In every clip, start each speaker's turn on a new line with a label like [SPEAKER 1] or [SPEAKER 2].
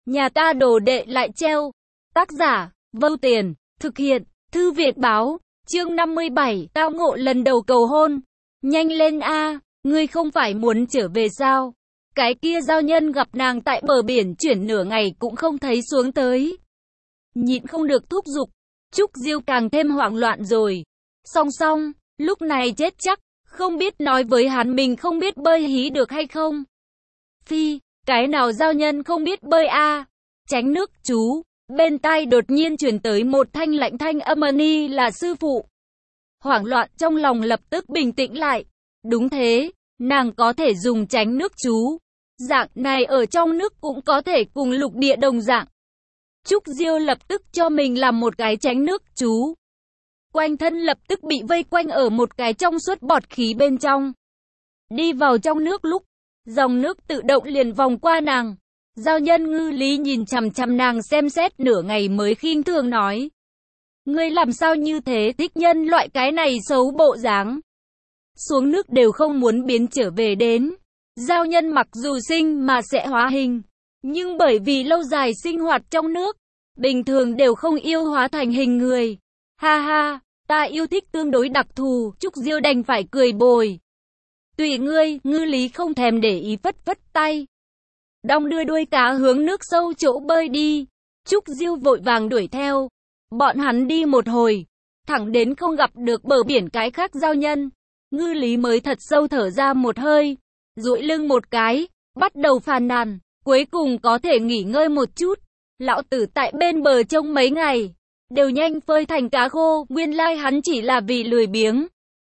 [SPEAKER 1] Nhà ta đồ đệ lại treo. Tác giả, Vâu Tiền, thực hiện, Thư viện báo, chương 57, tao ngộ lần đầu cầu hôn. Nhanh lên a, ngươi không phải muốn trở về sao? Cái kia giao nhân gặp nàng tại bờ biển chuyển nửa ngày cũng không thấy xuống tới. Nhịn không được thúc giục, Trúc Diêu càng thêm hoảng loạn rồi. Song, lúc này chết chắc, không biết nói với hắn mình không biết bơi hí được hay không. Phi, cái nào giao nhân không biết bơi a? Tránh nước chú. Bên tai đột nhiên truyền tới một thanh lạnh thanh âm ni là sư phụ. Hoảng loạn trong lòng lập tức bình tĩnh lại. Đúng thế, nàng có thể dùng tránh nước chú. Dạng này ở trong nước cũng có thể cùng lục địa đồng dạng. Trúc Diêu lập tức cho mình làm một cái tránh nước chú. Quanh thân lập tức bị vây quanh ở một cái trong suốt bọt khí bên trong. Đi vào trong nước lúc, dòng nước tự động liền vòng qua nàng. Giao nhân Ngư Lý nhìn chằm chằm nàng xem xét nửa ngày mới khinh thường nói. Ngươi làm sao như thế, thích nhân loại cái này xấu bộ dáng. Xuống nước đều không muốn biến trở về đến. Giao nhân mặc dù sinh mà sẽ hóa hình, nhưng bởi vì lâu dài sinh hoạt trong nước, bình thường đều không yêu hóa thành hình người. Ha ha, ta yêu thích tương đối đặc thù, Trúc Diêu đành phải cười bồi. Tùy ngươi, Ngư Lý không thèm để ý phất phất tay. Đong đưa đuôi cá hướng nước sâu chỗ bơi đi. Trúc Diêu vội vàng đuổi theo. Bọn hắn đi một hồi, thẳng đến không gặp được bờ biển cái khác giao nhân. Ngư Lý mới thật sâu thở ra một hơi, duỗi lưng một cái, bắt đầu phàn nàn, cuối cùng có thể nghỉ ngơi một chút. Lão tử tại bên bờ trông mấy ngày, đều nhanh phơi thành cá khô, nguyên lai hắn chỉ là vì lười biếng.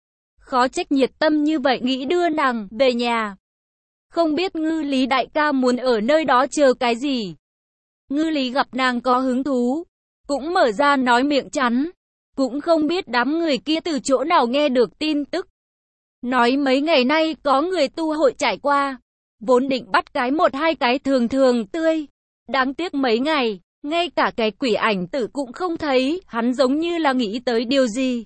[SPEAKER 1] Khó trách nhiệt tâm như vậy nghĩ đưa nàng về nhà. Không biết Ngư Lý đại ca muốn ở nơi đó chờ cái gì. Ngư Lý gặp nàng có hứng thú, cũng mở ra nói miệng chắn. Cũng không biết đám người kia từ chỗ nào nghe được tin tức. Nói mấy ngày nay có người tu hội trải qua. Vốn định bắt cái một hai cái thường tươi. Đáng tiếc mấy ngày, ngay cả cái quỷ ảnh tử cũng không thấy. Hắn giống như là nghĩ tới điều gì.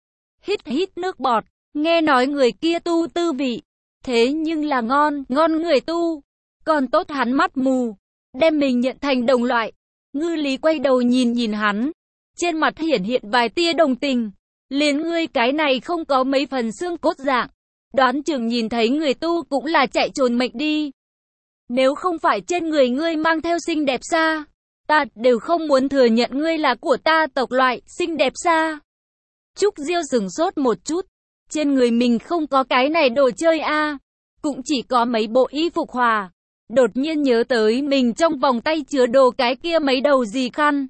[SPEAKER 1] Hít nước bọt, nghe nói người kia tu tư vị. Thế nhưng là ngon người tu. Còn tốt hắn mắt mù, đem mình nhận thành đồng loại. Ngư Lý quay đầu nhìn hắn. Trên mặt hiện vài tia đồng tình. Liền ngươi cái này không có mấy phần xương cốt dạng. Đoán chừng nhìn thấy người tu cũng là chạy trốn mệnh đi. Nếu không phải trên người ngươi mang theo xinh đẹp xa, ta đều không muốn thừa nhận ngươi là của ta tộc loại xinh đẹp xa. Trúc Diêu sửng sốt một chút. Trên người mình không có cái này đồ chơi a, cũng chỉ có mấy bộ y phục hòa. Đột nhiên nhớ tới mình trong vòng tay chứa đồ cái kia mấy đầu gì khăn.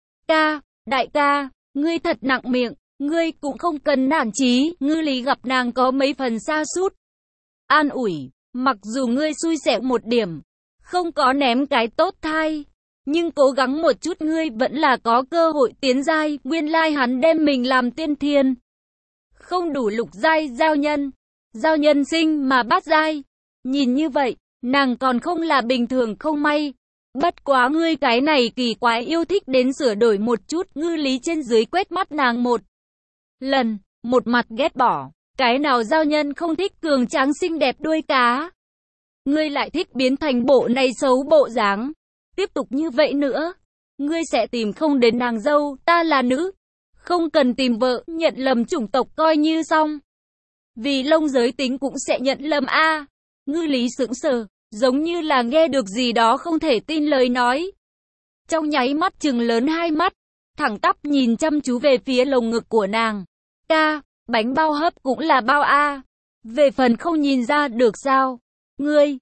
[SPEAKER 1] Đại ca, ngươi thật nặng miệng, ngươi cũng không cần nản chí. Ngư Lý gặp nàng có mấy phần sa sút, an ủi, mặc dù ngươi xui xẻo một điểm, không có ném cái tốt thai, nhưng cố gắng một chút ngươi vẫn là có cơ hội tiến giai. Nguyên lai hắn đem mình làm tiên thiên. Không đủ lục giai giao nhân sinh mà bát giai. Nhìn như vậy, nàng còn không là bình thường không may. Bất quá ngươi cái này kỳ quái yêu thích đến sửa đổi một chút. Ngư Lý trên dưới quét mắt nàng một lần, một mặt ghét bỏ. Cái nào giao nhân không thích cường tráng xinh đẹp đuôi cá. Ngươi lại thích biến thành bộ này xấu bộ dáng. Tiếp tục như vậy nữa, ngươi sẽ tìm không đến nàng dâu. Ta là nữ, không cần tìm vợ, nhận lầm chủng tộc coi như xong. Vì lông giới tính cũng sẽ nhận lầm a. Ngư Lý sững sờ, giống như là nghe được gì đó không thể tin lời nói. Trong nháy mắt trừng lớn hai mắt, thẳng tắp nhìn chăm chú về phía lồng ngực của nàng. Bánh bao hấp cũng là bao a. Về phần không nhìn ra được sao? Ngươi,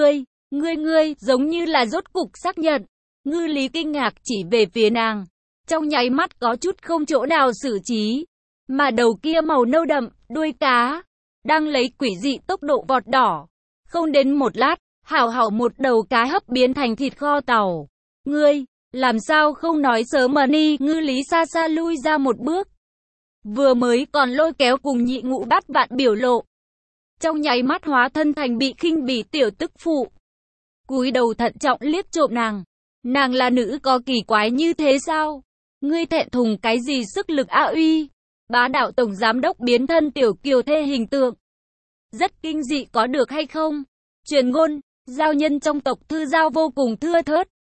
[SPEAKER 1] giống như là rốt cục xác nhận. Ngư Lý kinh ngạc chỉ về phía nàng. Trong nháy mắt có chút không chỗ nào xử trí. Mà đầu kia màu nâu đậm, đuôi cá, đang lấy quỷ dị tốc độ vọt đỏ. Không đến một lát, hảo một đầu cá hấp biến thành thịt kho tàu. Ngươi, làm sao không nói sớm mà ni? Ngư Lý xa lui ra một bước. Vừa mới còn lôi kéo cùng nhị ngụ bắt vạn biểu lộ. Trong nháy mắt hóa thân thành bị khinh bỉ tiểu tức phụ. Cúi đầu thận trọng liếc trộm nàng. Nàng là nữ có kỳ quái như thế sao? Ngươi thẹn thùng cái gì sức lực a uy? Bá đạo tổng giám đốc biến thân tiểu kiều thê hình tượng. Rất kinh dị có được hay không? Truyền ngôn, giao nhân trong tộc Thư Giao vô cùng thưa thớt.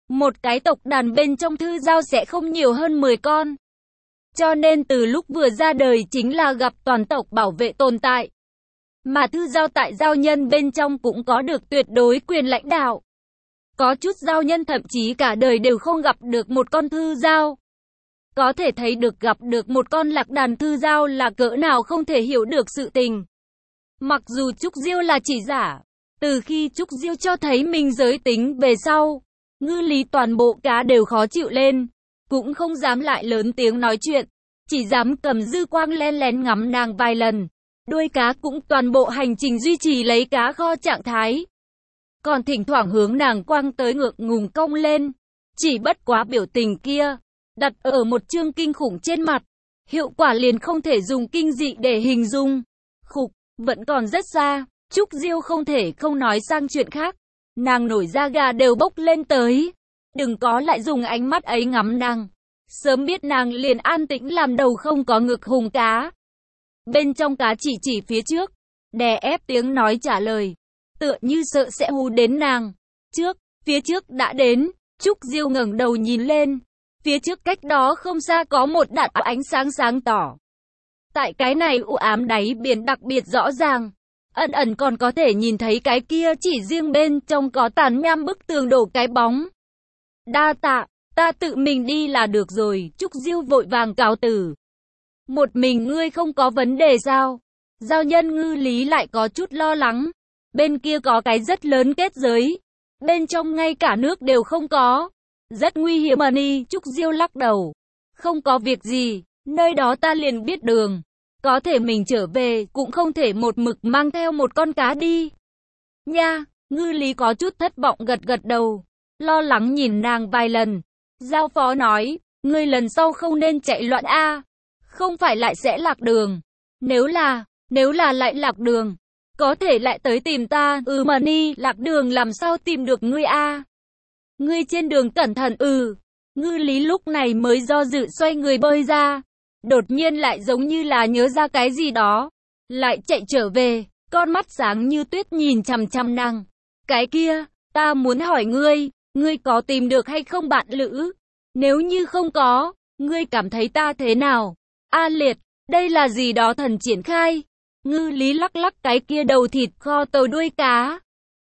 [SPEAKER 1] Một cái tộc đàn bên trong thư giao sẽ không nhiều hơn 10 con. Cho nên từ lúc vừa ra đời chính là gặp toàn tộc bảo vệ tồn tại. Mà thư giao tại giao nhân bên trong cũng có được tuyệt đối quyền lãnh đạo. Có chút giao nhân thậm chí cả đời đều không gặp được một con thư giao. Có thể thấy được gặp được một con lạc đàn thư giao là cỡ nào không thể hiểu được sự tình. Mặc dù Trúc Diêu là chỉ giả, từ khi Trúc Diêu cho thấy mình giới tính về sau, Ngư Lý toàn bộ cá đều khó chịu lên, cũng không dám lại lớn tiếng nói chuyện, chỉ dám cầm dư quang lén lén ngắm nàng vài lần. Đuôi cá cũng toàn bộ hành trình duy trì lấy cá kho trạng thái. Còn thỉnh thoảng hướng nàng quăng tới ngượng ngùng cong lên. Chỉ bất quá biểu tình kia, đặt ở một chương kinh khủng trên mặt. Hiệu quả liền không thể dùng kinh dị để hình dung. Khục, vẫn còn rất xa. Trúc Diêu không thể không nói sang chuyện khác. Nàng nổi da gà đều bốc lên tới. Đừng có lại dùng ánh mắt ấy ngắm nàng. Sớm biết nàng liền an tĩnh làm đầu không có ngực hùng cá. Bên trong cá chỉ phía trước, đè ép tiếng nói trả lời, tựa như sợ sẽ hù đến nàng. Phía trước đã đến, Trúc Diêu ngẩng đầu nhìn lên, phía trước cách đó không xa có một đạn ánh sáng sáng tỏ. Tại cái này u ám đáy biển đặc biệt rõ ràng, ẩn ẩn còn có thể nhìn thấy cái kia chỉ riêng bên trong có tàn nham bức tường đổ cái bóng. Đa tạ, ta tự mình đi là được rồi, Trúc Diêu vội vàng cáo từ. Một mình ngươi không có vấn đề sao? Giao nhân Ngư Lý lại có chút lo lắng. Bên kia có cái rất lớn kết giới. Bên trong ngay cả nước đều không có. Rất nguy hiểm mà đi, Trúc Diêu lắc đầu. Không có việc gì, nơi đó ta liền biết đường. Có thể mình trở về, cũng không thể một mực mang theo một con cá đi. Nha, Ngư Lý có chút thất vọng gật gật đầu. Lo lắng nhìn nàng vài lần. Giao phó nói, ngươi lần sau không nên chạy loạn a. Không phải lại sẽ lạc đường. Nếu là lại lạc đường, có thể lại tới tìm ta. Mà ni, lạc đường làm sao tìm được ngươi a? Ngươi trên đường cẩn thận. Ngư Lý lúc này mới do dự xoay người bơi ra. Đột nhiên lại giống như là nhớ ra cái gì đó. Lại chạy trở về, con mắt sáng như tuyết nhìn chằm chằm nàng. Cái kia, ta muốn hỏi ngươi có tìm được hay không bạn lữ? Nếu như không có, ngươi cảm thấy ta thế nào? A Liệt, đây là gì đó thần triển khai. Ngư Lý lắc lắc cái kia đầu thịt kho tàu đuôi cá.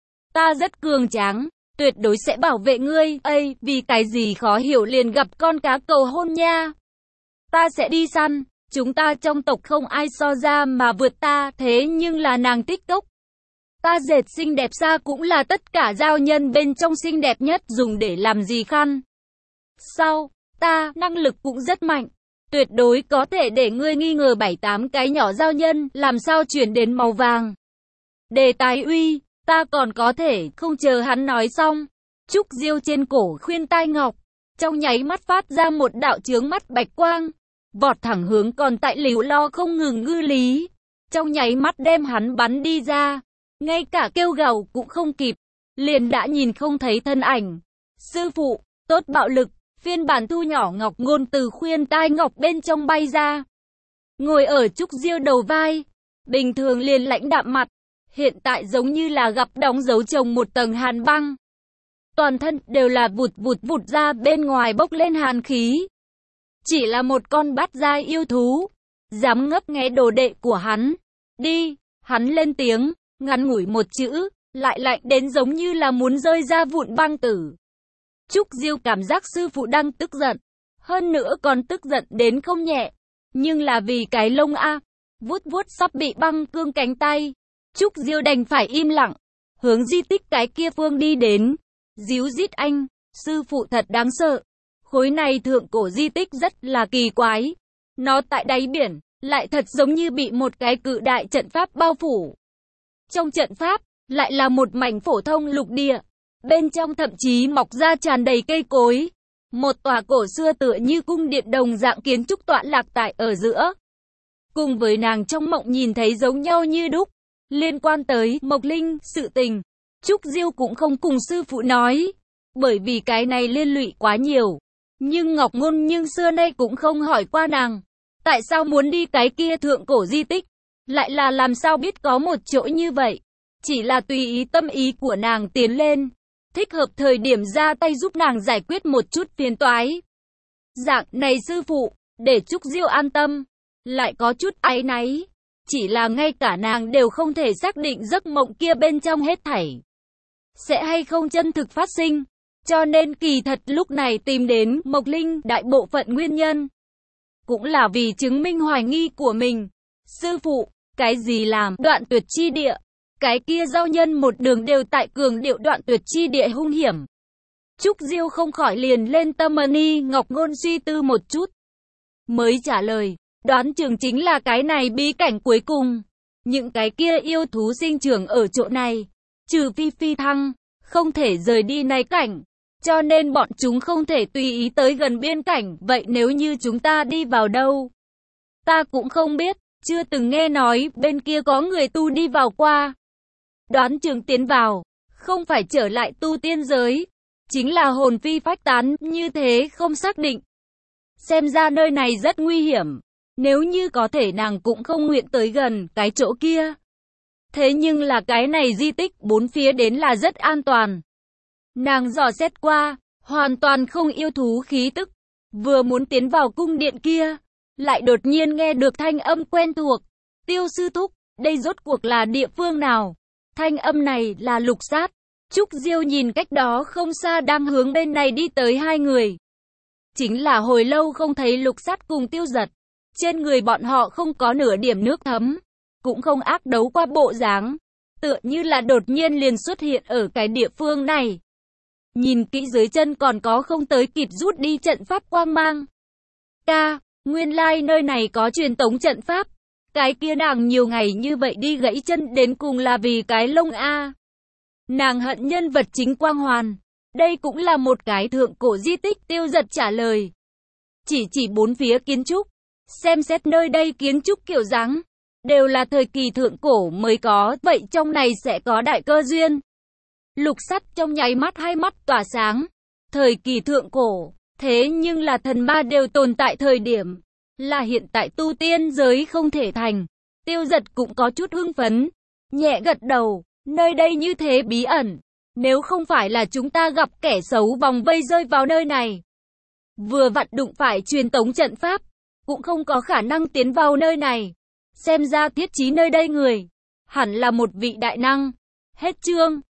[SPEAKER 1] Ta rất cường tráng, tuyệt đối sẽ bảo vệ ngươi. Vì cái gì khó hiểu liền gặp con cá cầu hôn nha. Ta sẽ đi săn, chúng ta trong tộc không ai so ra mà vượt ta, thế nhưng là nàng tích cốc. Ta dệt xinh đẹp xa cũng là tất cả giao nhân bên trong xinh đẹp nhất, dùng để làm gì khăn. Sau, ta năng lực cũng rất mạnh. Tuyệt đối có thể để ngươi nghi ngờ 7-8 cái nhỏ giao nhân, làm sao chuyển đến màu vàng. Đề tài uy, ta còn có thể, không chờ hắn nói xong. Trúc Diêu trên cổ khuyên tai ngọc, trong nháy mắt phát ra một đạo chướng mắt bạch quang, vọt thẳng hướng còn tại liều lo không ngừng Ngư Lý. Trong nháy mắt đem hắn bắn đi ra, ngay cả kêu gào cũng không kịp, liền đã nhìn không thấy thân ảnh. Sư phụ, tốt bạo lực. Phiên bản thu nhỏ Ngọc Ngôn từ khuyên tai ngọc bên trong bay ra. Ngồi ở Trúc Diêu đầu vai. Bình thường liền lãnh đạm mặt. Hiện tại giống như là gặp đóng dấu chồng một tầng hàn băng. Toàn thân đều là vụt ra bên ngoài bốc lên hàn khí. Chỉ là một con bát giai yêu thú. Dám ngấp nghé đồ đệ của hắn. Đi, hắn lên tiếng, ngắn ngủi một chữ, lại lạnh đến giống như là muốn rơi ra vụn băng tử. Trúc Diêu cảm giác sư phụ đang tức giận, hơn nữa còn tức giận đến không nhẹ, nhưng là vì cái lông vuốt sắp bị băng cương cánh tay. Trúc Diêu đành phải im lặng, hướng di tích cái kia phương đi đến. Díu dít anh, sư phụ thật đáng sợ. Khối này thượng cổ di tích rất là kỳ quái. Nó tại đáy biển, lại thật giống như bị một cái cự đại trận pháp bao phủ. Trong trận pháp, lại là một mảnh phổ thông lục địa. Bên trong thậm chí mọc ra tràn đầy cây cối. Một tòa cổ xưa tựa như cung điện đồng dạng kiến trúc tọa lạc tại ở giữa. Cùng với nàng trong mộng nhìn thấy giống nhau như đúc. Liên quan tới Mộc Linh, sự tình, Trúc Diêu cũng không cùng sư phụ nói. Bởi vì cái này liên lụy quá nhiều. Nhưng Ngọc Ngôn nhưng xưa nay cũng không hỏi qua nàng. Tại sao muốn đi cái kia thượng cổ di tích? Lại là làm sao biết có một chỗ như vậy? Chỉ là tùy ý tâm ý của nàng tiến lên. thích hợp thời điểm ra tay giúp nàng giải quyết một chút phiền toái. Dạng này sư phụ, để Trúc Diêu an tâm, lại có chút áy náy. Chỉ là ngay cả nàng đều không thể xác định giấc mộng kia bên trong hết thảy sẽ hay không chân thực phát sinh. Cho nên kỳ thật lúc này tìm đến Mộc Linh đại bộ phận nguyên nhân cũng là vì chứng minh hoài nghi của mình. Sư phụ, cái gì làm đoạn tuyệt chi địa? Cái kia giao nhân một đường đều tại cường điệu đoạn tuyệt chi địa hung hiểm. Trúc Diêu không khỏi liền lên tâm ni ngọc ngôn suy tư một chút, mới trả lời, đoán chừng chính là cái này bí cảnh cuối cùng. Những cái kia yêu thú sinh trưởng ở chỗ này, trừ phi phi thăng, không thể rời đi này cảnh. Cho nên bọn chúng không thể tùy ý tới gần biên cảnh. Vậy nếu như chúng ta đi vào đâu? Ta cũng không biết, chưa từng nghe nói bên kia có người tu đi vào qua. Đoán chừng tiến vào, không phải trở lại tu tiên giới, chính là hồn phi phách tán, như thế không xác định. Xem ra nơi này rất nguy hiểm, nếu như có thể nàng cũng không nguyện tới gần cái chỗ kia. Thế nhưng là cái này di tích bốn phía đến là rất an toàn. Nàng dò xét qua, hoàn toàn không yêu thú khí tức. Vừa muốn tiến vào cung điện kia, lại đột nhiên nghe được thanh âm quen thuộc. Tiêu sư thúc, đây rốt cuộc là địa phương nào? Thanh âm này là Lục Sát. Trúc Diêu nhìn cách đó không xa đang hướng bên này đi tới hai người. Chính là hồi lâu không thấy Lục Sát cùng Tiêu Giật. Trên người bọn họ không có nửa điểm nước thấm, cũng không ác đấu qua bộ dáng, tựa như là đột nhiên liền xuất hiện ở cái địa phương này. Nhìn kỹ dưới chân còn có không tới kịp rút đi trận pháp quang mang. Nguyên lai nơi này có truyền tống trận pháp. Cái kia nàng nhiều ngày như vậy đi gãy chân đến cùng là vì cái lông a. Nàng hận nhân vật chính Quang Hoàn. Đây cũng là một cái thượng cổ di tích. Tiêu Giật trả lời. Chỉ bốn phía kiến trúc. Xem xét nơi đây kiến trúc kiểu dáng đều là thời kỳ thượng cổ mới có, vậy trong này sẽ có đại cơ duyên. Lục Sắt trong nháy mắt hai mắt tỏa sáng. Thời kỳ thượng cổ, thế nhưng là thần ma đều tồn tại thời điểm, là hiện tại tu tiên giới không thể thành. Tiêu Giật cũng có chút hưng phấn, nhẹ gật đầu, nơi đây như thế bí ẩn, nếu không phải là chúng ta gặp kẻ xấu vòng vây rơi vào nơi này, vừa vặn đụng phải truyền tống trận pháp, cũng không có khả năng tiến vào nơi này. Xem ra thiết trí nơi đây người, hẳn là một vị đại năng. Hết chương.